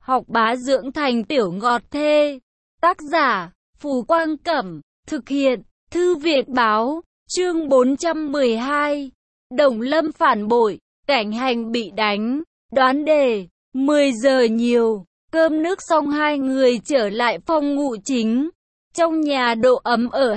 học bá dưỡng thành tiểu ngọt thê. Tác giả, Phù Quang Cẩm, thực hiện, Thư viện Báo, chương 412. Đồng Lâm phản bội, Cảnh Hành bị đánh. Đoán đề, 10 giờ nhiều, cơm nước xong hai người trở lại phòng ngủ chính. Trong nhà độ ấm ở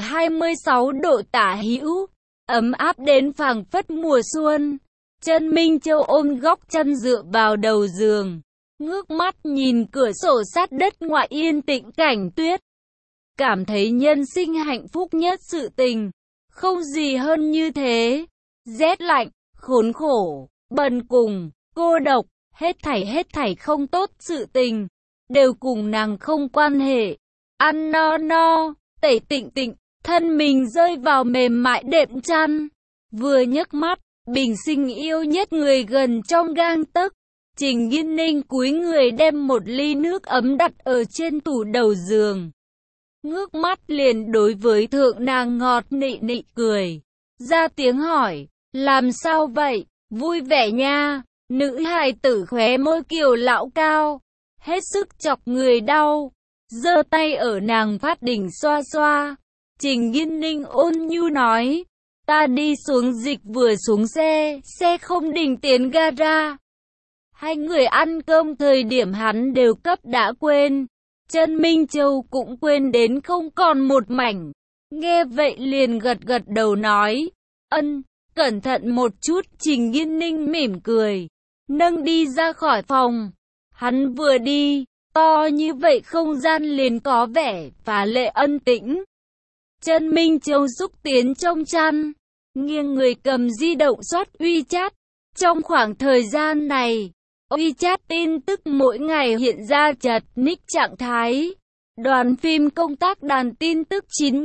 26 độ tả hữu, ấm áp đến phảng phất mùa xuân. Trần Minh Châu ôm góc chân dựa vào đầu giường, ngước mắt nhìn cửa sổ sát đất ngoại yên tĩnh cảnh tuyết. Cảm thấy nhân sinh hạnh phúc nhất sự tình, không gì hơn như thế. Rét lạnh, khốn khổ, bần cùng, cô độc, hết thảy không tốt sự tình, đều cùng nàng không quan hệ. Ăn no, tẩy tịnh, thân mình rơi vào mềm mại đệm chăn. Vừa nhấc mắt, bình sinh yêu nhất người gần trong gang tấc. Trình Nghiên Ninh cúi người đem một ly nước ấm đặt ở trên tủ đầu giường. Ngước mắt liền đối với thượng nàng ngọt nị cười. Ra tiếng hỏi, làm sao vậy, vui vẻ nha. Nữ hài tử khóe môi kiều lão cao, hết sức chọc người đau. Giơ tay ở nàng phát đỉnh xoa xoa. Trình Nghiên Ninh ôn nhu nói, ta đi xuống dịch vừa xuống xe không đình tiến gara. Hai người ăn cơm thời điểm hắn đều cấp đã quên. Trần Minh Châu cũng quên đến không còn một mảnh. Nghe vậy liền gật đầu nói, ân, cẩn thận một chút. Trình Nghiên Ninh mỉm cười, nâng đi ra khỏi phòng. Hắn vừa đi, to như vậy không gian liền có vẻ phá lệ ân tĩnh. Trần Minh Châu xúc tiến trong chăn, nghiêng người cầm di động soát WeChat. Trong khoảng thời gian này, WeChat tin tức mỗi ngày hiện ra chật ních trạng thái. Đoàn phim công tác đàn tin tức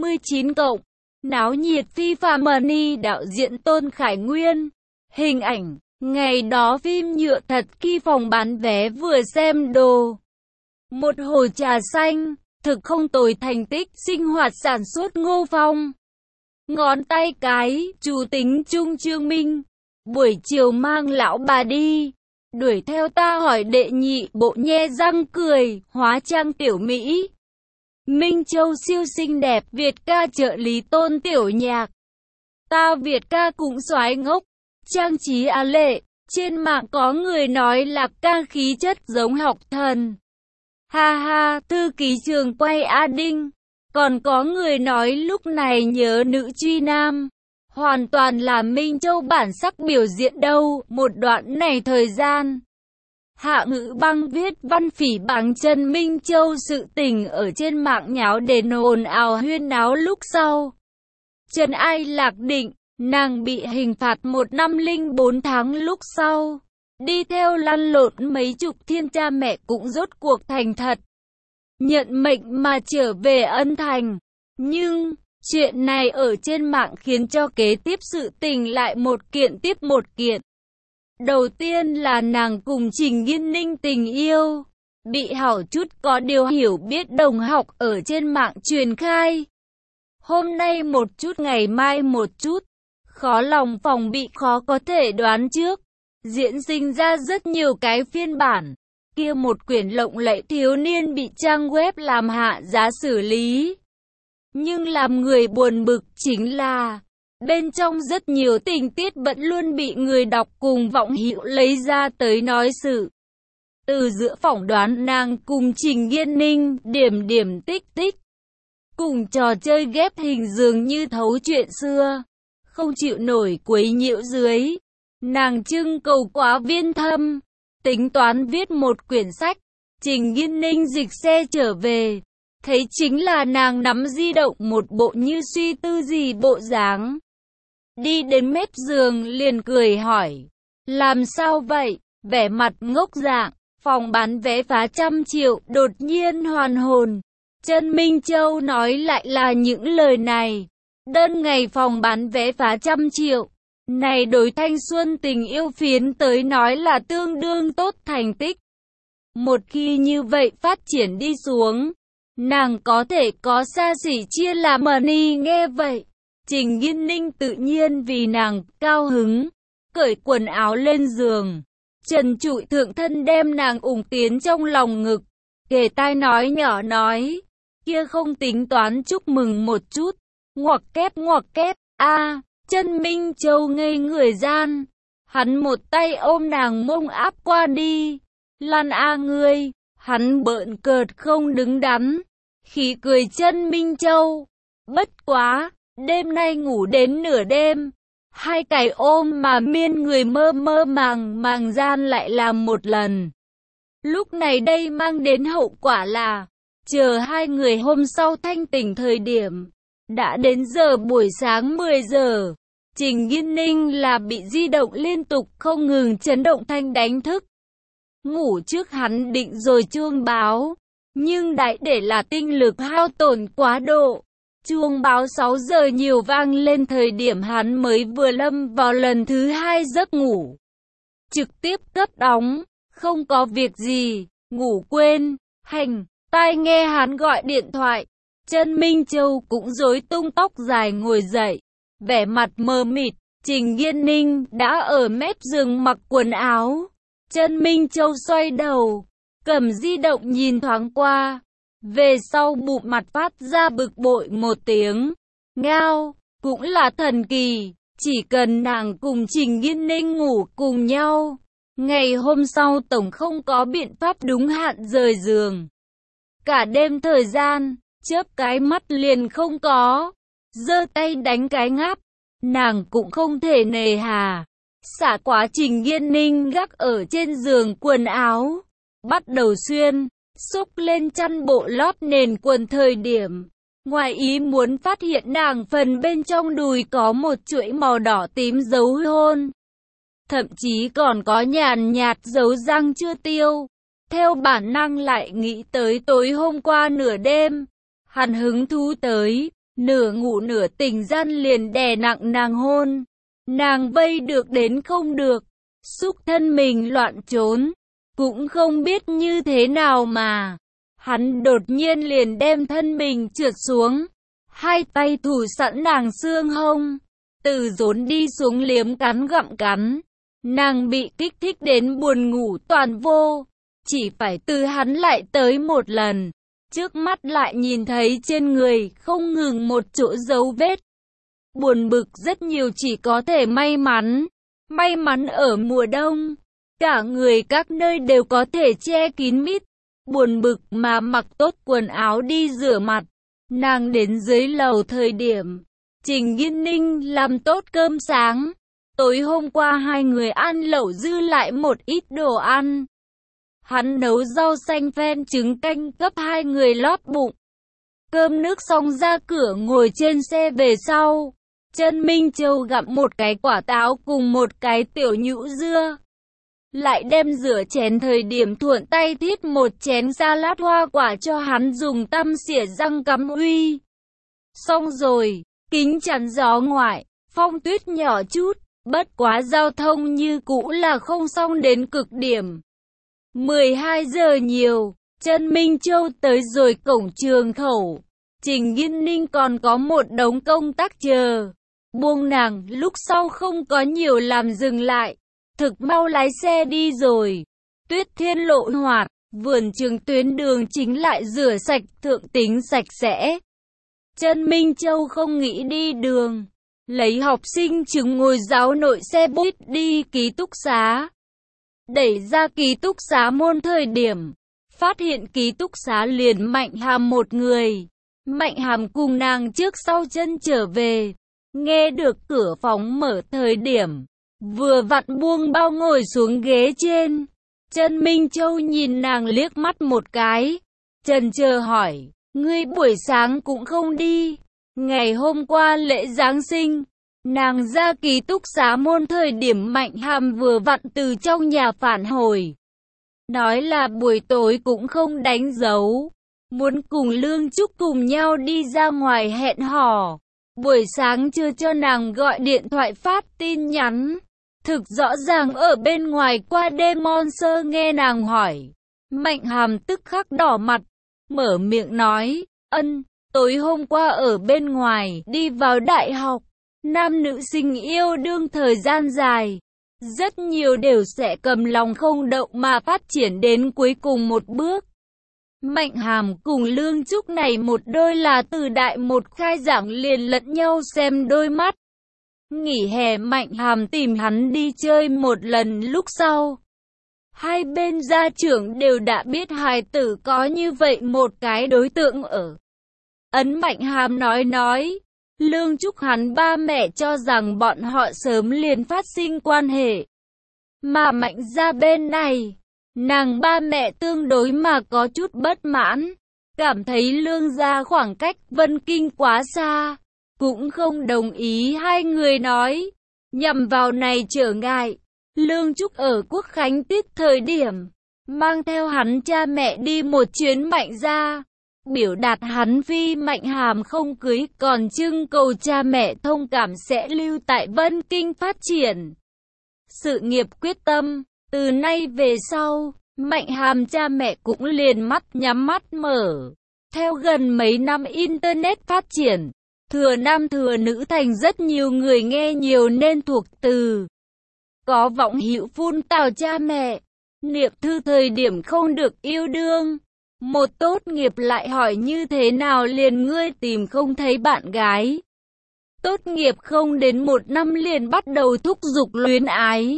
99 cộng, náo nhiệt phi phàm money đạo diễn Tôn Khải Nguyên. Hình ảnh, ngày đó phim nhựa thật khi phòng bán vé vừa xem đồ. Một hồ trà xanh, thực không tồi thành tích sinh hoạt sản xuất Ngô Phong. Ngón tay cái, chủ tính Trung Trương Minh. Buổi chiều mang lão bà đi. Đuổi theo ta hỏi đệ nhị bộ nhe răng cười, hóa trang tiểu Mỹ. Minh Châu siêu xinh đẹp, Việt ca trợ lý Tôn Tiểu Nhạc. Ta Việt ca cũng soái ngốc, trang trí á lệ. Trên mạng có người nói là ca khí chất giống học thần. Ha ha, thư ký trường quay A Đinh. Còn có người nói lúc này nhớ nữ truy nam. Hoàn toàn là Minh Châu bản sắc biểu diễn đâu. Một đoạn này thời gian, Hạ Ngữ Băng viết văn phỉ báng Trần Minh Châu sự tình ở trên mạng nháo đến ồn ào huyên náo. Lúc sau Trần Ai Lạc định, nàng bị hình phạt 1 năm 04 tháng. Lúc sau đi theo lăn lộn mấy chục thiên, cha mẹ cũng rốt cuộc thành thật nhận mệnh mà trở về ân thành. Nhưng chuyện này ở trên mạng khiến cho kế tiếp sự tình lại một kiện tiếp một kiện. Đầu tiên là nàng cùng Trình Nghiên Ninh tình yêu bị hảo chút có điều hiểu biết đồng học ở trên mạng truyền khai. Hôm nay một chút ngày mai một chút, khó lòng phòng bị, khó có thể đoán trước. Diễn sinh ra rất nhiều cái phiên bản. Kia một quyển lộng lẫy thiếu niên bị trang web làm hạ giá xử lý. Nhưng làm người buồn bực chính là bên trong rất nhiều tình tiết vẫn luôn bị người đọc cùng vọng hữu lấy ra tới nói sự. Từ giữa phỏng đoán nàng cùng Trình Nghiên Ninh điểm tích, cùng trò chơi ghép hình dường như thấu chuyện xưa, không chịu nổi quấy nhiễu dưới. Nàng trưng cầu quá viên thâm, tính toán viết một quyển sách. Trình Nghiên Ninh dịch xe trở về, thấy chính là nàng nắm di động một bộ như suy tư gì bộ dáng. Đi đến mép giường liền cười hỏi, làm sao vậy? Vẻ mặt ngốc dạng, phòng bán vé phá 100 triệu, đột nhiên hoàn hồn. Trần Minh Châu nói lại là những lời này. Đơn ngày phòng bán vé phá 100 triệu. Này đối thanh xuân tình yêu phiến tới nói là tương đương tốt thành tích. Một khi như vậy phát triển đi xuống, nàng có thể có xa xỉ chia làm money. Nghe vậy, Trình Nghiên Ninh tự nhiên vì nàng cao hứng, cởi quần áo lên giường, trần trụi thượng thân đem nàng ủng tiến trong lòng ngực, kề tai nói nhỏ nói, kia không tính toán chúc mừng một chút, ngoặc kép, a. Chân Minh Châu ngây người gian, hắn một tay ôm nàng mông áp qua đi, Lan a ngươi, hắn bợn cợt không đứng đắn, khí cười Chân Minh Châu, bất quá, đêm nay ngủ đến nửa đêm, hai cái ôm mà miên người mơ mơ màng gian lại làm một lần. Lúc này đây mang đến hậu quả là, chờ hai người hôm sau thanh tỉnh thời điểm, đã đến giờ buổi sáng 10 giờ, Trình Nghiên Ninh là bị di động liên tục không ngừng chấn động thanh đánh thức. Ngủ trước hắn định rồi chuông báo, nhưng đại để là tinh lực hao tổn quá độ. Chuông báo 6 giờ nhiều vang lên thời điểm hắn mới vừa lâm vào lần thứ 2 giấc ngủ. Trực tiếp cấp đóng, không có việc gì, ngủ quên, tai nghe hắn gọi điện thoại. Chân Minh Châu cũng rối tung tóc dài ngồi dậy, vẻ mặt mờ mịt. Trình Nghiên Ninh đã ở mép giường mặc quần áo. Chân Minh Châu xoay đầu, cầm di động nhìn thoáng qua, về sau bụng mặt phát ra bực bội một tiếng. Ngao, cũng là thần kỳ, chỉ cần nàng cùng Trình Nghiên Ninh ngủ cùng nhau, ngày hôm sau tổng không có biện pháp đúng hạn rời giường. Cả đêm thời gian, chớp cái mắt liền không có, giơ tay đánh cái ngáp, nàng cũng không thể nề hà. Xả quá Trình Nghiên Ninh gác ở trên giường quần áo, bắt đầu xuyên, xúc lên chăn bộ lót nền quần thời điểm, ngoài ý muốn phát hiện nàng phần bên trong đùi có một chuỗi màu đỏ tím dấu hôn. Thậm chí còn có nhàn nhạt dấu răng chưa tiêu. Theo bản năng lại nghĩ tới tối hôm qua nửa đêm, hắn hứng thú tới, nửa ngủ nửa tỉnh gian liền đè nặng nàng hôn. Nàng vây được đến không được, xúc thân mình loạn trốn, cũng không biết như thế nào mà. Hắn đột nhiên liền đem thân mình trượt xuống, hai tay thủ sẵn nàng xương hông, từ rốn đi xuống liếm cắn gặm cắn. Nàng bị kích thích đến buồn ngủ toàn vô, chỉ phải từ hắn lại tới một lần. Trước mắt lại nhìn thấy trên người không ngừng một chỗ dấu vết. Buồn bực rất nhiều, chỉ có thể may mắn ở mùa đông, cả người các nơi đều có thể che kín mít. Buồn bực mà mặc tốt quần áo đi rửa mặt. Nàng đến dưới lầu thời điểm, Trình Nghiên Ninh làm tốt cơm sáng. Tối hôm qua hai người ăn lẩu dư lại một ít đồ ăn. Hắn nấu rau xanh phen trứng canh cấp hai người lót bụng. Cơm nước xong ra cửa ngồi trên xe về sau. Chân Minh Châu gặm một cái quả táo cùng một cái tiểu nhũ dưa. Lại đem rửa chén thời điểm thuận tay thiết một chén salad hoa quả cho hắn dùng tăm xỉa răng cắm uy. Xong rồi, kính chắn gió ngoại, phong tuyết nhỏ chút, bất quá giao thông như cũ là không xong đến cực điểm. 12 giờ nhiều, Chân Minh Châu tới rồi cổng trường khẩu. Trình Nghiên Ninh còn có một đống công tác chờ. Buông nàng lúc sau không có nhiều làm dừng lại. Thực mau lái xe đi rồi. Tuyết Thiên lộ hoạt, vườn trường tuyến đường chính lại rửa sạch thượng tính sạch sẽ. Chân Minh Châu không nghĩ đi đường. Lấy học sinh chứng ngồi giáo nội xe buýt đi ký túc xá. Đẩy ra ký túc xá môn thời điểm, phát hiện ký túc xá liền Mạnh Hàm một người. Mạnh Hàm cùng nàng trước sau chân trở về, nghe được cửa phòng mở thời điểm, vừa vặn buông bao ngồi xuống ghế trên. Chân Minh Châu nhìn nàng liếc mắt một cái, chần chờ hỏi, ngươi buổi sáng cũng không đi, ngày hôm qua lễ Giáng sinh. Nàng ra ký túc xá môn thời điểm Mạnh Hàm vừa vặn từ trong nhà phản hồi. Nói là buổi tối cũng không đánh dấu, muốn cùng Lương Trúc cùng nhau đi ra ngoài hẹn hò. Buổi sáng chưa cho nàng gọi điện thoại phát tin nhắn. Thực rõ ràng ở bên ngoài qua đêm Monster nghe nàng hỏi. Mạnh Hàm tức khắc đỏ mặt, mở miệng nói, tối hôm qua ở bên ngoài đi vào đại học. Nam nữ sinh yêu đương thời gian dài, rất nhiều đều sẽ cầm lòng không đậu mà phát triển đến cuối cùng một bước. Mạnh Hàm cùng Lương Trúc này một đôi là từ đại một khai giảng liền lẫn nhau xem đôi mắt. Nghỉ hè Mạnh Hàm tìm hắn đi chơi một lần, lúc sau hai bên gia trưởng đều đã biết hài tử có như vậy một cái đối tượng ở. Ấn Mạnh Hàm nói, Lương Trúc hắn ba mẹ cho rằng bọn họ sớm liền phát sinh quan hệ. Mà Mạnh gia bên này, nàng ba mẹ tương đối mà có chút bất mãn, cảm thấy Lương gia khoảng cách Vân Kinh quá xa, cũng không đồng ý hai người nói. Nhằm vào này trở ngại, Lương Trúc ở Quốc Khánh tiết thời điểm, mang theo hắn cha mẹ đi một chuyến Mạnh gia, biểu đạt hắn phi Mạnh Hàm không cưới, còn trưng cầu cha mẹ thông cảm sẽ lưu tại Vân Kinh phát triển sự nghiệp quyết tâm. Từ nay về sau, Mạnh Hàm cha mẹ cũng liền mắt nhắm mắt mở. Theo gần mấy năm Internet phát triển, thừa nam thừa nữ thành rất nhiều người nghe nhiều nên thuộc từ. Có vọng hữu phun tào cha mẹ, niệm thư thời điểm không được yêu đương. Một tốt nghiệp lại hỏi như thế nào liền ngươi tìm không thấy bạn gái. Tốt nghiệp không đến một năm liền bắt đầu thúc giục luyến ái.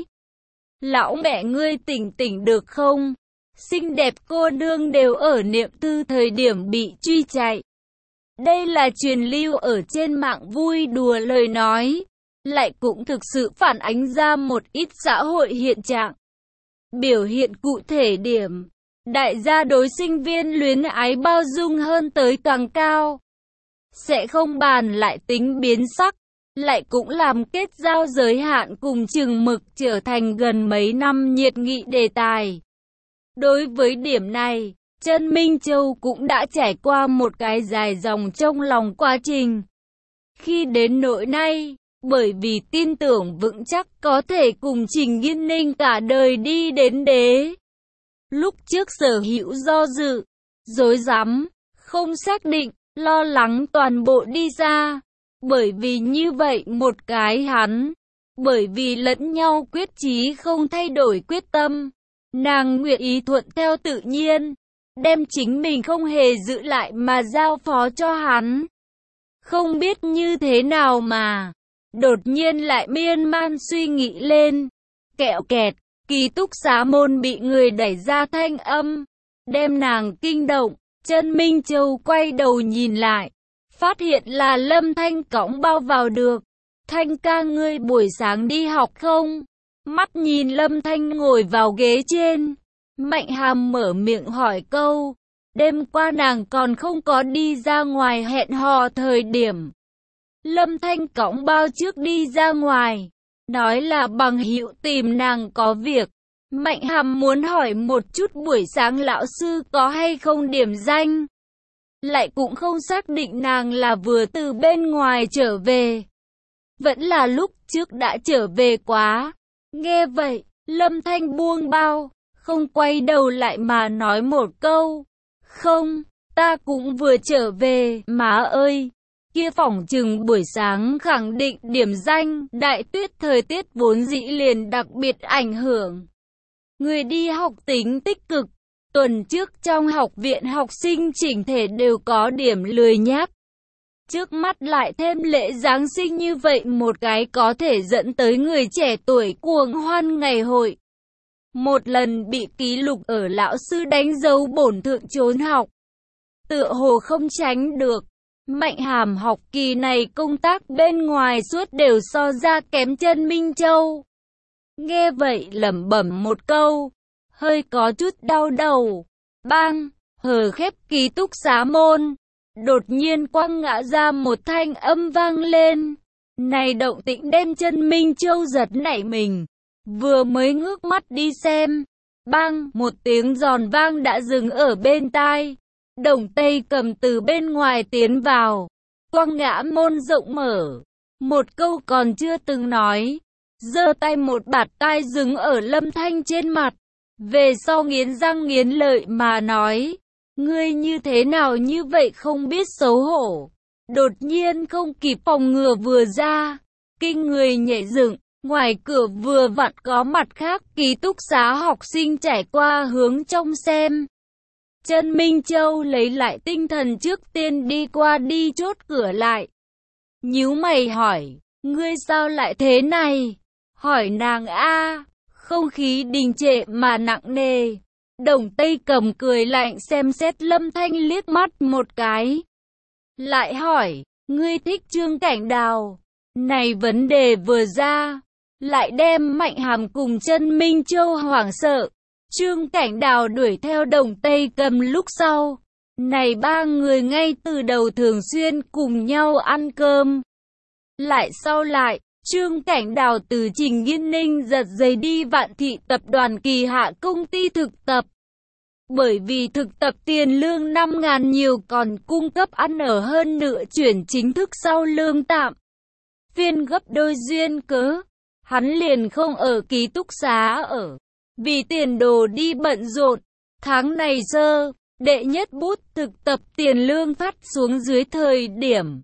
Lão mẹ ngươi tỉnh được không? Xinh đẹp cô nương đều ở niệm thư thời điểm bị truy chạy. Đây là truyền lưu ở trên mạng vui đùa lời nói, lại cũng thực sự phản ánh ra một ít xã hội hiện trạng. Biểu hiện cụ thể điểm, đại gia đối sinh viên luyến ái bao dung hơn tới càng cao. Sẽ không bàn lại tính biến sắc, lại cũng làm kết giao giới hạn cùng chừng mực trở thành gần mấy năm nhiệt nghị đề tài. Đối với điểm này, Trân Minh Châu cũng đã trải qua một cái dài dòng trong lòng quá trình. Khi đến nỗi nay, bởi vì tin tưởng vững chắc có thể cùng Trình Nghiên Ninh cả đời đi đến đế. Lúc trước sở hữu do dự, rối rắm, không xác định, lo lắng toàn bộ đi ra. Bởi vì như vậy một cái hắn, bởi vì lẫn nhau quyết chí không thay đổi quyết tâm, nàng nguyện ý thuận theo tự nhiên, đem chính mình không hề giữ lại mà giao phó cho hắn. Không biết như thế nào mà, đột nhiên lại miên man suy nghĩ lên, kẹo kẹt, ký túc xá môn bị người đẩy ra thanh âm, đem nàng kinh động. Trân Minh Châu quay đầu nhìn lại, phát hiện là Lâm Thanh cõng bao vào được. Thanh ca ngươi buổi sáng đi học không? Mắt nhìn Lâm Thanh ngồi vào ghế trên, Mạnh Hàm mở miệng hỏi câu. Đêm qua nàng còn không có đi ra ngoài hẹn hò thời điểm. Lâm Thanh cõng bao trước đi ra ngoài, nói là bằng hữu tìm nàng có việc. Mạnh Hàm muốn hỏi một chút buổi sáng lão sư có hay không điểm danh. Lại cũng không xác định nàng là vừa từ bên ngoài trở về, vẫn là lúc trước đã trở về quá. Nghe vậy, Lâm Thanh buông bao, không quay đầu lại mà nói một câu. Không, ta cũng vừa trở về, má ơi. Kia phỏng chừng buổi sáng khẳng định điểm danh, đại tuyết thời tiết vốn dĩ liền đặc biệt ảnh hưởng. Người đi học tính tích cực. Tuần trước trong học viện học sinh chỉnh thể đều có điểm lười nhác. Trước mắt lại thêm lễ Giáng sinh như vậy một cái có thể dẫn tới người trẻ tuổi cuồng hoan ngày hội. Một lần bị ký lục ở lão sư đánh dấu bổn thượng trốn học. Tựa hồ không tránh được. Mạnh Hàm học kỳ này công tác bên ngoài suốt đều so ra kém Trân Minh Châu. Nghe vậy lẩm bẩm một câu, hơi có chút đau đầu. Bang, hờ khép ký túc xá môn. Đột nhiên quăng ngã ra một thanh âm vang lên. Này động tĩnh đem Trân Minh Châu giật nảy mình. Vừa mới ngước mắt đi xem. Bang, một tiếng giòn vang đã dừng ở bên tai. Đồng Tây cầm từ bên ngoài tiến vào. Quăng ngã môn rộng mở. Một câu còn chưa từng nói. Giơ tay một bạt tai dừng ở Lâm Thanh trên mặt. Về sau nghiến răng nghiến lợi mà nói. Ngươi như thế nào như vậy không biết xấu hổ. Đột nhiên không kịp phòng ngừa vừa ra. Kinh người nhảy dựng. Ngoài cửa vừa vặn có mặt khác ký túc xá học sinh trải qua hướng trong xem. Trần Minh Châu lấy lại tinh thần trước tiên đi qua đi chốt cửa lại. Nhíu mày hỏi, ngươi sao lại thế này? Hỏi nàng a. Không khí đình trệ mà nặng nề. Đồng Tây Cầm cười lạnh xem xét Lâm Thanh liếc mắt một cái. Lại hỏi, ngươi thích Trương Cảnh Đào? Này vấn đề vừa ra, lại đem Mạnh Hàm cùng Trần Minh Châu hoảng sợ. Trương Cảnh Đào đuổi theo Đồng Tây Cầm lúc sau. Này ba người ngay từ đầu thường xuyên cùng nhau ăn cơm. Lại sau lại, Trương Cảnh Đào từ Trình Nghiên Ninh giật giấy đi Vạn Thị tập đoàn kỳ hạ công ty thực tập. Bởi vì thực tập tiền lương 5.000 nhiều còn cung cấp ăn ở hơn nửa chuyển chính thức sau lương tạm. Phiên gấp đôi duyên cớ, hắn liền không ở ký túc xá ở. Vì tiền đồ đi bận rộn, tháng này đệ nhất bút thực tập tiền lương phát xuống dưới thời điểm.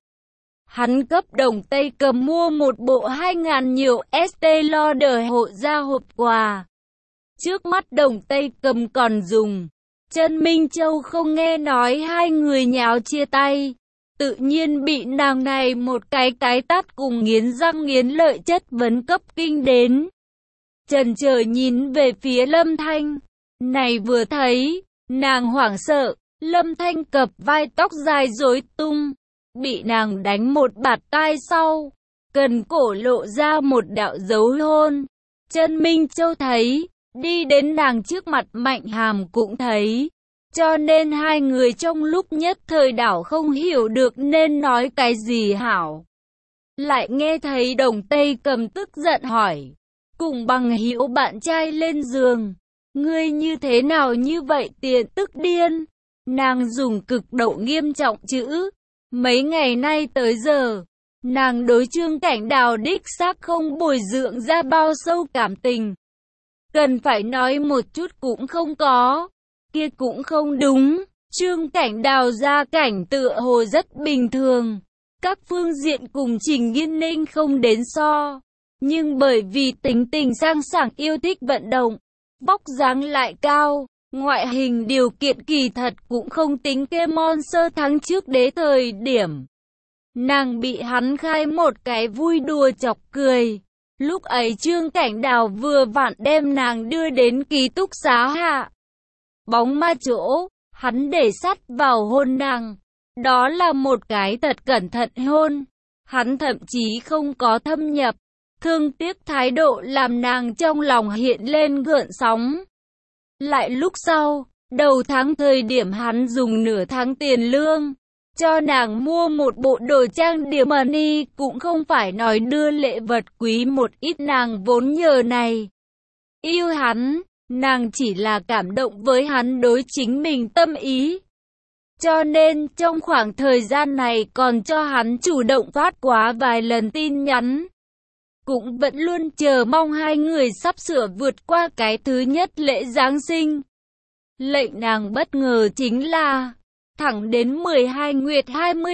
Hắn cấp Đồng Tây Cầm mua một bộ 2.000 nhiều Estée Lauder hộ ra hộp quà. Trước mắt Đồng Tây Cầm còn dùng. Trần Minh Châu không nghe nói hai người nháo chia tay. Tự nhiên bị nàng này một cái tát cùng nghiến răng nghiến lợi chất vấn cấp kinh đến. Chần chờ nhìn về phía Lâm Thanh. Này vừa thấy, nàng hoảng sợ, Lâm Thanh cặp vai tóc dài rối tung. Bị nàng đánh một bạt tai sau, cần cổ lộ ra một đạo dấu hôn. Trần Minh Châu thấy, đi đến nàng trước mặt Mạnh Hàm cũng thấy. Cho nên hai người trong lúc nhất thời đảo không hiểu được nên nói cái gì hảo. Lại nghe thấy Đồng Tây Cầm tức giận hỏi, cùng bằng hữu bạn trai lên giường, ngươi như thế nào như vậy tiền tức điên. Nàng dùng cực độ nghiêm trọng chữ. Mấy ngày nay tới giờ, nàng đối Trương Cảnh Đào đích xác không bồi dưỡng ra bao sâu cảm tình. Cần phải nói một chút cũng không có, kia cũng không đúng. Trương Cảnh Đào gia cảnh tựa hồ rất bình thường, các phương diện cùng Trình Nghiên Ninh không đến so. Nhưng bởi vì tính tình sang sảng yêu thích vận động, vóc dáng lại cao, ngoại hình điều kiện kỳ thật cũng không tính kê Monster tháng trước đế thời điểm. Nàng bị hắn khai một cái vui đùa chọc cười. Lúc ấy Trương Cảnh Đào vừa vặn đem nàng đưa đến ký túc xá hạ. Bóng ma chỗ, hắn để sắt vào hôn nàng. Đó là một cái thật cẩn thận hôn. Hắn thậm chí không có thâm nhập. Thương tiếc thái độ làm nàng trong lòng hiện lên gợn sóng. Lại lúc sau, đầu tháng thời điểm hắn dùng nửa tháng tiền lương, cho nàng mua một bộ đồ trang điểm money, cũng không phải nói đưa lễ vật quý một ít, nàng vốn nhờ này. Yêu hắn, nàng chỉ là cảm động với hắn đối chính mình tâm ý. Cho nên trong khoảng thời gian này còn cho hắn chủ động phát quá vài lần tin nhắn. Cũng vẫn luôn chờ mong hai người sắp sửa vượt qua cái thứ nhất lễ Giáng sinh. Lệnh nàng bất ngờ chính là, thẳng đến 12 nguyệt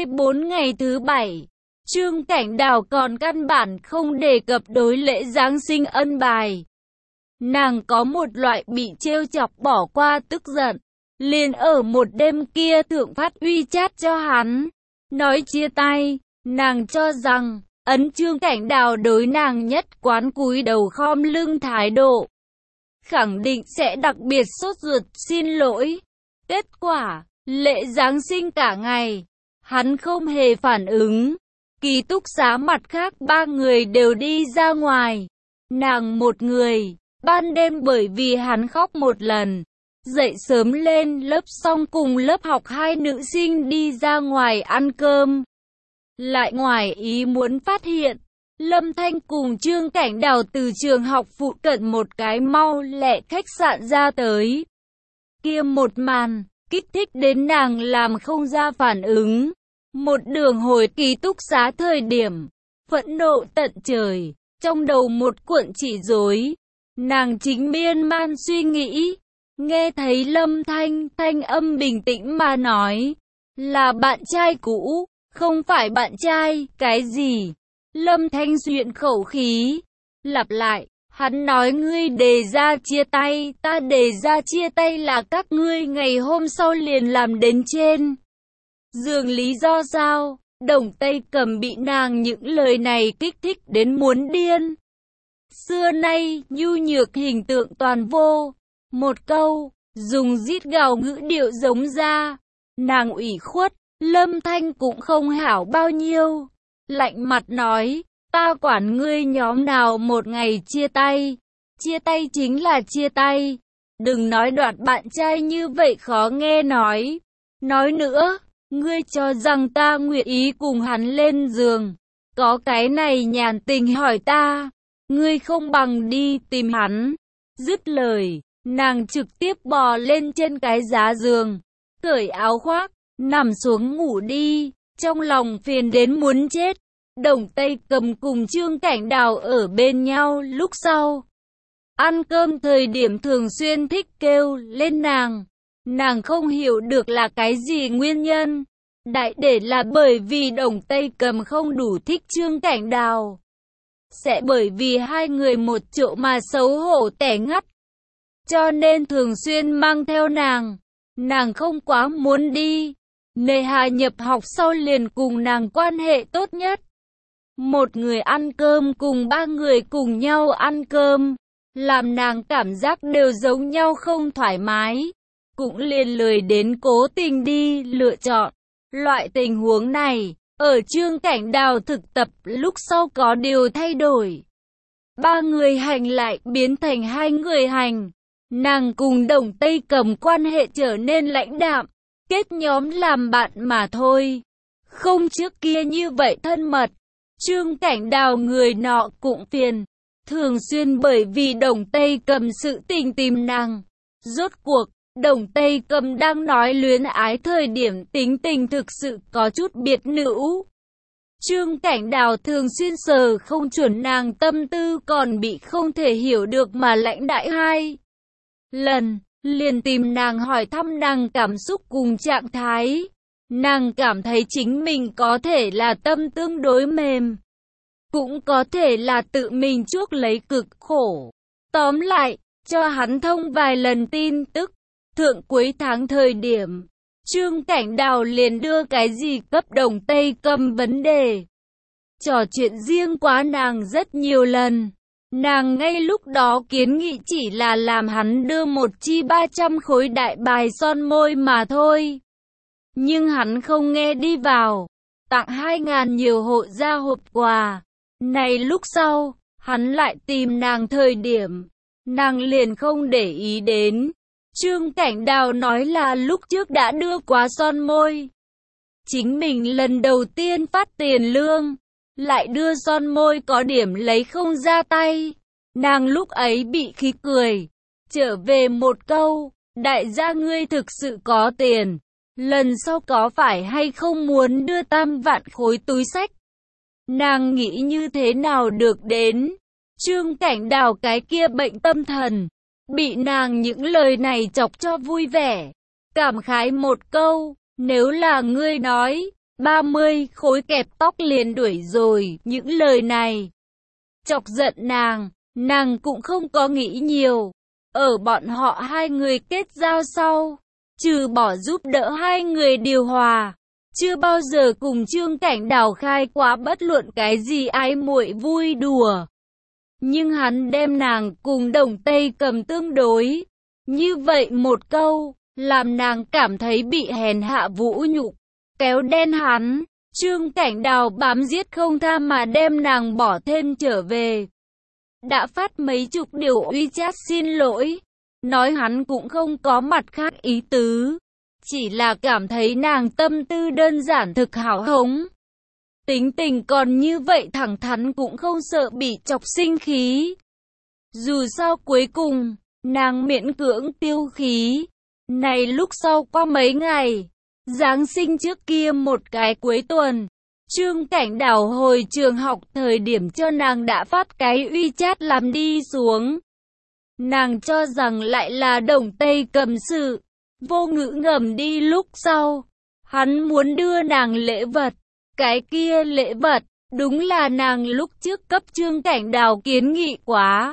24 ngày thứ 7, Trương Cảnh Đào còn căn bản không đề cập đối lễ Giáng sinh ân bài. Nàng có một loại bị trêu chọc bỏ qua tức giận, liền ở một đêm kia thượng phát WeChat cho hắn, nói chia tay. Nàng cho rằng Trương Cảnh Đào đối nàng nhất quán cúi đầu khom lưng thái độ, khẳng định sẽ đặc biệt sốt ruột xin lỗi. Kết quả, lễ Giáng sinh cả ngày, hắn không hề phản ứng. Ký túc xá mặt khác ba người đều đi ra ngoài. Nàng một người, ban đêm bởi vì hắn khóc một lần, dậy sớm lên lớp xong cùng lớp học hai nữ sinh đi ra ngoài ăn cơm. Lại ngoài ý muốn phát hiện, Lâm Thanh cùng Trương Cảnh Đào từ trường học phụ cận một cái mau lẹ khách sạn ra tới. Kia một màn, kích thích đến nàng làm không ra phản ứng. Một đường hồi ký túc xá thời điểm, phẫn nộ tận trời, trong đầu một cuộn chỉ rối. Nàng chính miên man suy nghĩ, nghe thấy Lâm Thanh thanh âm bình tĩnh mà nói, là bạn trai cũ, không phải bạn trai, cái gì? Lâm Thanh duyện khẩu khí, Lặp lại, hắn nói ngươi đề ra chia tay, ta đề ra chia tay là các ngươi ngày hôm sau liền làm đến trên giường, lý do sao? Đồng Tây Cầm bị nàng những lời này kích thích đến muốn điên. Xưa nay, nhu nhược hình tượng toàn vô. Một câu, dùng rít gào ngữ điệu giống ra. Nàng ủy khuất, Lâm Thanh cũng không hảo bao nhiêu. Lạnh mặt nói, ta quản ngươi nhóm nào một ngày chia tay. Chia tay chính là chia tay. Đừng nói đoạt bạn trai như vậy khó nghe nói. Nói nữa, ngươi cho rằng ta nguyện ý cùng hắn lên giường. Có cái này nhàn tình hỏi ta. Ngươi không bằng đi tìm hắn. Dứt lời, nàng trực tiếp bò lên trên cái giá giường, cởi áo khoác, nằm xuống ngủ đi, trong lòng phiền đến muốn chết. Đồng Tây Cầm cùng Trương Cảnh Đào ở bên nhau lúc sau. Ăn cơm thời điểm thường xuyên thích kêu lên nàng. Nàng không hiểu được là cái gì nguyên nhân. Đại để là bởi vì Đồng Tây Cầm không đủ thích Trương Cảnh Đào. Sẽ bởi vì hai người một chỗ mà xấu hổ tẻ ngắt. Cho nên thường xuyên mang theo nàng. Nàng không quá muốn đi. Nề hà nhập học sau liền cùng nàng quan hệ tốt nhất. Một người ăn cơm cùng ba người cùng nhau ăn cơm. Làm nàng cảm giác đều giống nhau không thoải mái. Cũng liền lười đến cố tình đi lựa chọn. Loại tình huống này, ở Trương Cảnh Đào thực tập lúc sau có điều thay đổi. Ba người hành lại biến thành hai người hành. Nàng cùng Đồng Tây Cầm quan hệ trở nên lãnh đạm, kết nhóm làm bạn mà thôi. Không trước kia như vậy thân mật. Trương Cảnh Đào người nọ cũng phiền, thường xuyên bởi vì Đồng Tây Cầm sự tình tìm nàng. Rốt cuộc, Đồng Tây Cầm đang nói luyến ái thời điểm tính tình thực sự có chút biệt nữ. Trương Cảnh Đào thường xuyên sờ không chuẩn nàng tâm tư, còn bị không thể hiểu được mà lãnh đại hai lần, liền tìm nàng hỏi thăm nàng cảm xúc cùng trạng thái. Nàng cảm thấy chính mình có thể là tâm tương đối mềm, cũng có thể là tự mình chuốc lấy cực khổ. Tóm lại, cho hắn thông vài lần tin tức. Thượng cuối tháng thời điểm, Trương Cảnh Đào liền đưa cái gì cấp Đồng Tây Cầm vấn đề. Trò chuyện riêng quá nàng rất nhiều lần. Nàng ngay lúc đó kiến nghị chỉ là làm hắn đưa một chi 300 khối đại bài son môi mà thôi. Nhưng hắn không nghe đi vào, tặng 2.000 nhiều hộ gia hộp quà. Này lúc sau, hắn lại tìm nàng thời điểm, nàng liền không để ý đến. Trương Cảnh Đào nói là lúc trước đã đưa quá son môi. Chính mình lần đầu tiên phát tiền lương, lại đưa son môi có điểm lấy không ra tay. Nàng lúc ấy bị khí cười, trở về một câu, đại gia ngươi thực sự có tiền, lần sau có phải hay không muốn đưa 3 vạn khối túi xách. Nàng nghĩ như thế nào được đến. Trương Cảnh Đào cái kia bệnh tâm thần, bị nàng những lời này chọc cho vui vẻ. Cảm khái một câu, nếu là ngươi nói, 30 khối kẹp tóc liền đuổi rồi. Những lời này chọc giận nàng cũng không có nghĩ nhiều. Ở bọn họ hai người kết giao sau, trừ bỏ giúp đỡ hai người điều hòa, chưa bao giờ cùng Trương Cảnh Đào khai quá bất luận cái gì ái muội vui đùa. Nhưng hắn đem nàng cùng Đồng Tây Cầm tương đối. Như vậy một câu, làm nàng cảm thấy bị hèn hạ vũ nhục, kéo đen hắn. Trương Cảnh Đào bám giết không tha mà đem nàng bỏ thêm trở về. Đã phát mấy chục điều WeChat xin lỗi, nói hắn cũng không có mặt khác ý tứ, chỉ là cảm thấy nàng tâm tư đơn giản thực hào hống. Tính tình còn như vậy thẳng thắn cũng không sợ bị chọc sinh khí. Dù sao cuối cùng, nàng miễn cưỡng tiêu khí. Này lúc sau qua mấy ngày, Giáng sinh trước kia một cái cuối tuần, Trương Cảnh Đào hồi trường học thời điểm cho nàng đã phát cái WeChat làm đi xuống. Nàng cho rằng lại là Đồng Tây Cầm sự, vô ngữ ngầm đi lúc sau. Hắn muốn đưa nàng lễ vật, cái kia lễ vật Đúng là nàng lúc trước cấp Trương Cảnh Đào kiến nghị quá,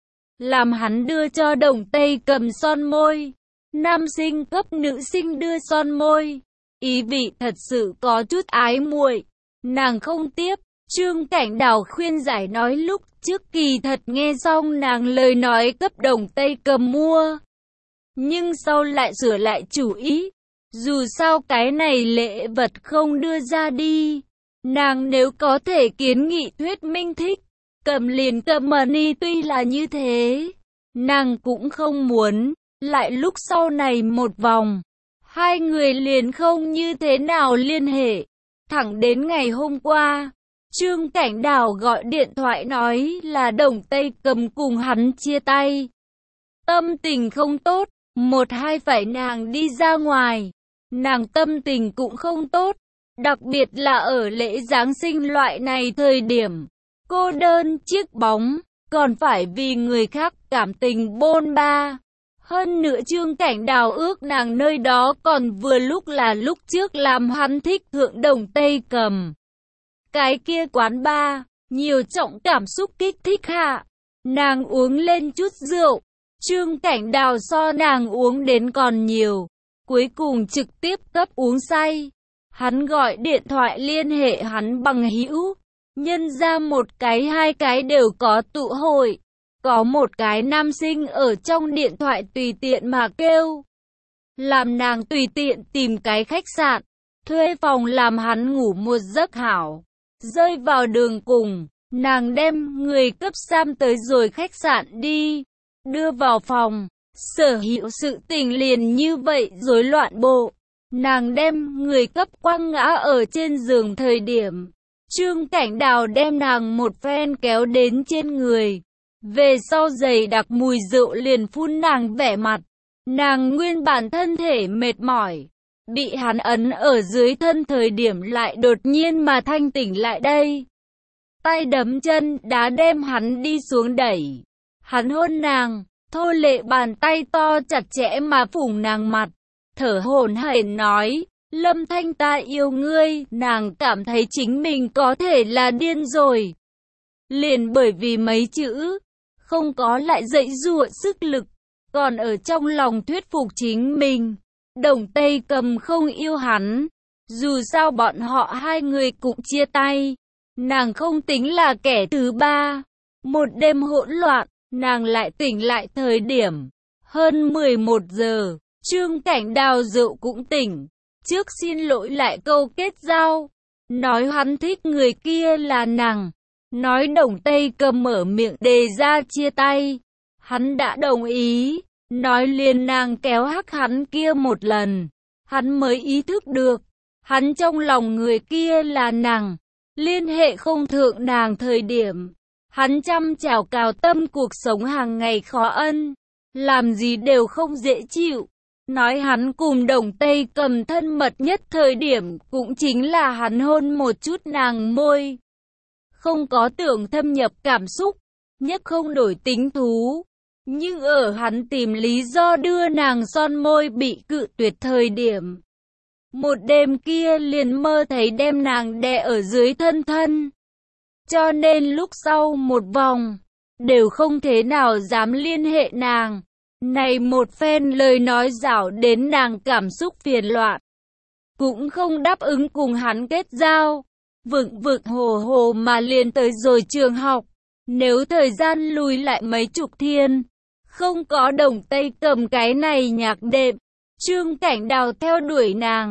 làm hắn đưa cho Đồng Tây Cầm son môi, nam sinh cấp nữ sinh đưa son môi, ý vị thật sự có chút ái muội. Nàng không tiếp. Trương Cảnh Đào khuyên giải nói lúc trước kỳ thật nghe xong nàng lời nói cấp Đồng Tây Cầm mua, nhưng sau lại sửa lại chủ ý. Dù sao cái này lễ vật không đưa ra đi, nàng nếu có thể kiến nghị thuyết minh thích, cầm liền cầm mà đi. Tuy là như thế, nàng cũng không muốn lại lúc sau này một vòng, hai người liền không như thế nào liên hệ. Thẳng đến ngày hôm qua, Trương Cảnh Đào gọi điện thoại nói là Đồng Tây Cầm cùng hắn chia tay. Tâm tình không tốt, một hai phải nàng đi ra ngoài. Nàng tâm tình cũng không tốt, đặc biệt là ở lễ Giáng sinh loại này thời điểm. Cô đơn chiếc bóng, còn phải vì người khác cảm tình bôn ba. Hơn nữa Trương Cảnh Đào ước nàng nơi đó còn vừa lúc là lúc trước làm hắn thích thượng Đồng Tây Cầm. Cái kia quán bar, nhiều trọng cảm xúc kích thích hạ. Nàng uống lên chút rượu, Trương Cảnh Đào so nàng uống đến còn nhiều. Cuối cùng trực tiếp cấp uống say. Hắn gọi điện thoại liên hệ hắn bằng hữu. Nhân ra một cái hai cái đều có tụ hội. Có một cái nam sinh ở trong điện thoại tùy tiện mà kêu, làm nàng tùy tiện tìm cái khách sạn, thuê phòng làm hắn ngủ một giấc hảo. Rơi vào đường cùng, nàng đem người cấp Sam tới rồi khách sạn đi, đưa vào phòng. Sở hữu sự tình liền như vậy rối loạn bộ. Nàng đem người cấp quăng ngã ở trên giường thời điểm, Trương Cảnh Đào đem nàng một phen kéo đến trên người. Về sau giày đặc mùi rượu liền phun nàng vẻ mặt. Nàng nguyên bản thân thể mệt mỏi, bị hắn ấn ở dưới thân thời điểm lại đột nhiên mà thanh tỉnh lại đây. Tay đấm chân đá đem hắn đi xuống đẩy. Hắn hôn nàng, thô lệ bàn tay to chặt chẽ mà phủng nàng mặt, thở hổn hển nói, Lâm Thanh ta yêu ngươi. Nàng cảm thấy chính mình có thể là điên rồi. Liền bởi vì mấy chữ, không có lại dậy dụa sức lực, còn ở trong lòng thuyết phục chính mình. Đồng Tây Cầm không yêu hắn, dù sao bọn họ hai người cũng chia tay. Nàng không tính là kẻ thứ ba. Một đêm hỗn loạn, nàng lại tỉnh lại thời điểm hơn 11 giờ. Trương Cảnh Đào rượu cũng tỉnh. Trước xin lỗi lại câu kết giao, nói hắn thích người kia là nàng. Nói Đồng Tây Cầm mở miệng đề ra chia tay, hắn đã đồng ý. Nói liền nàng kéo hắc hắn kia một lần, hắn mới ý thức được, hắn trong lòng người kia là nàng. Liên hệ không thượng nàng thời điểm, hắn chăm chào cào tâm cuộc sống hàng ngày khó ân, làm gì đều không dễ chịu. Nói hắn cùng Đồng Tây Cầm thân mật nhất thời điểm cũng chính là hắn hôn một chút nàng môi. Không có tưởng thâm nhập cảm xúc, nhất không đổi tính thú. Nhưng ở hắn tìm lý do đưa nàng son môi bị cự tuyệt thời điểm, một đêm kia liền mơ thấy đem nàng đè ở dưới thân thân. Cho nên lúc sau một vòng, đều không thế nào dám liên hệ nàng. Này một phen lời nói giảo đến nàng cảm xúc phiền loạn, cũng không đáp ứng cùng hắn kết giao. Vựng hồ hồ mà liền tới rồi trường học. Nếu thời gian lùi lại mấy chục thiên, không có Đồng Tây Cầm cái này nhạc đệm, Trương Cảnh Đào theo đuổi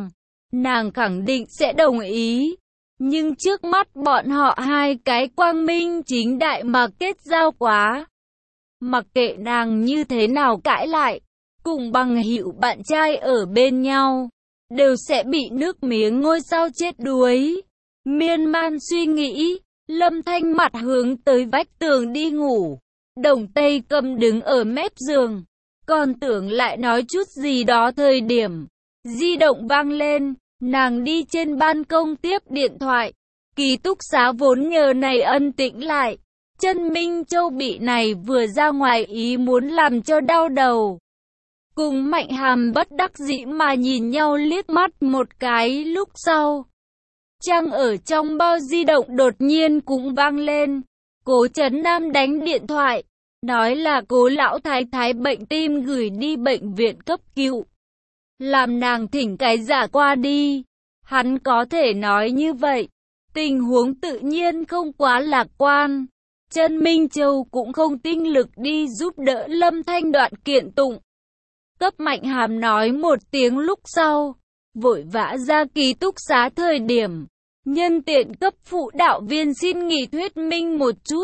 nàng khẳng định sẽ đồng ý. Nhưng trước mắt bọn họ hai cái quang minh chính đại mà kết giao quá. Mặc kệ nàng như thế nào cãi lại, cùng bằng hữu bạn trai ở bên nhau, đều sẽ bị nước miếng ngôi sao chết đuối. Miên man suy nghĩ, Lâm Thanh mặt hướng tới vách tường đi ngủ. Đồng Tây Cầm đứng ở mép giường, còn tưởng lại nói chút gì đó thời điểm di động vang lên, nàng đi trên ban công tiếp điện thoại. Ký túc xá vốn nhờ này ân tĩnh lại, Chân Minh Châu bị này vừa ra ngoài ý muốn làm cho đau đầu. Cùng Mạnh Hàm bất đắc dĩ mà nhìn nhau liếc mắt một cái lúc sau, Trang ở trong bao di động đột nhiên cũng vang lên. Cố Trấn Nam đánh điện thoại, nói là Cố lão thái thái bệnh tim gửi đi bệnh viện cấp cứu. Làm nàng thỉnh cái giả qua đi. Hắn có thể nói như vậy. Tình huống tự nhiên không quá lạc quan. Trần Minh Châu cũng không tinh lực đi giúp đỡ Lâm Thanh đoạn kiện tụng. Cấp Mạnh Hàm nói một tiếng lúc sau, vội vã ra ký túc xá thời điểm. Nhân tiện cấp phụ đạo viên xin nghỉ thuyết minh một chút.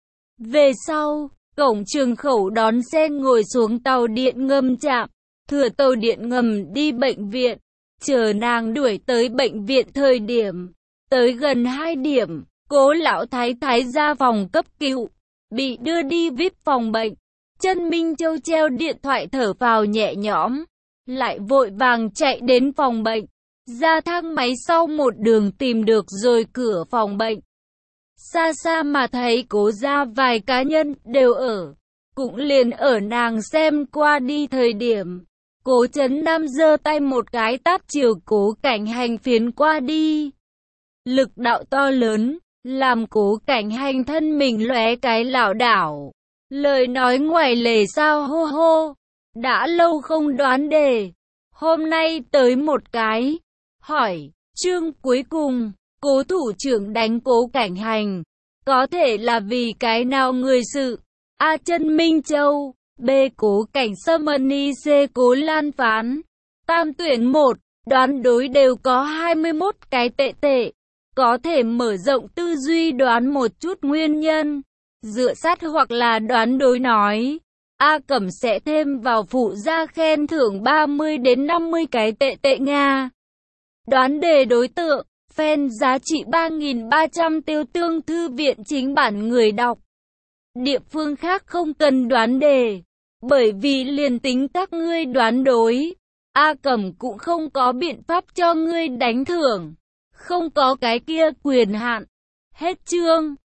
Về sau, cổng trường khẩu đón xe ngồi xuống tàu điện ngầm trạm, thừa tàu điện ngầm đi bệnh viện. Chờ nàng đuổi tới bệnh viện thời điểm, tới gần 2 điểm, Cố lão thái thái ra phòng cấp cứu, bị đưa đi VIP phòng bệnh. Trần Minh Châu treo điện thoại thở phào nhẹ nhõm, lại vội vàng chạy đến phòng bệnh, ra thang máy sau một đường tìm được rồi cửa phòng bệnh. Xa xa mà thấy Cố gia vài cá nhân đều ở, cũng liền ở nàng xem qua đi thời điểm. Cố Trấn Nam giơ tay một cái tát chiều Cố Cảnh Hành phiến qua đi. Lực đạo to lớn, làm Cố Cảnh Hành thân mình lóe cái lảo đảo. Lời nói ngoài lề sao hô hô. Đã lâu không đoán đề. Hôm nay tới một cái. Hỏi, chương cuối cùng, Cố thủ trưởng đánh Cố Cảnh Hành. Có thể là vì cái nào người sự? A. Trần Minh Châu. B. Cố Cảnh Sâm. C. Cố Lan Phán. Tam tuyển 1, đoán đối đều có 21 cái tệ tệ. Có thể mở rộng tư duy đoán một chút nguyên nhân. Dựa sát hoặc là đoán đối nói. A Cẩm sẽ thêm vào phụ gia khen thưởng 30 đến 50 cái tệ tệ Nga. Đoán đề đối tượng, fan giá trị 3.300 tiêu tương thư viện chính bản người đọc. Địa phương khác không cần đoán đề. Bởi vì liền tính các ngươi đoán đối, A Cẩm cũng không có biện pháp cho ngươi đánh thưởng. Không có cái kia quyền hạn. Hết chương.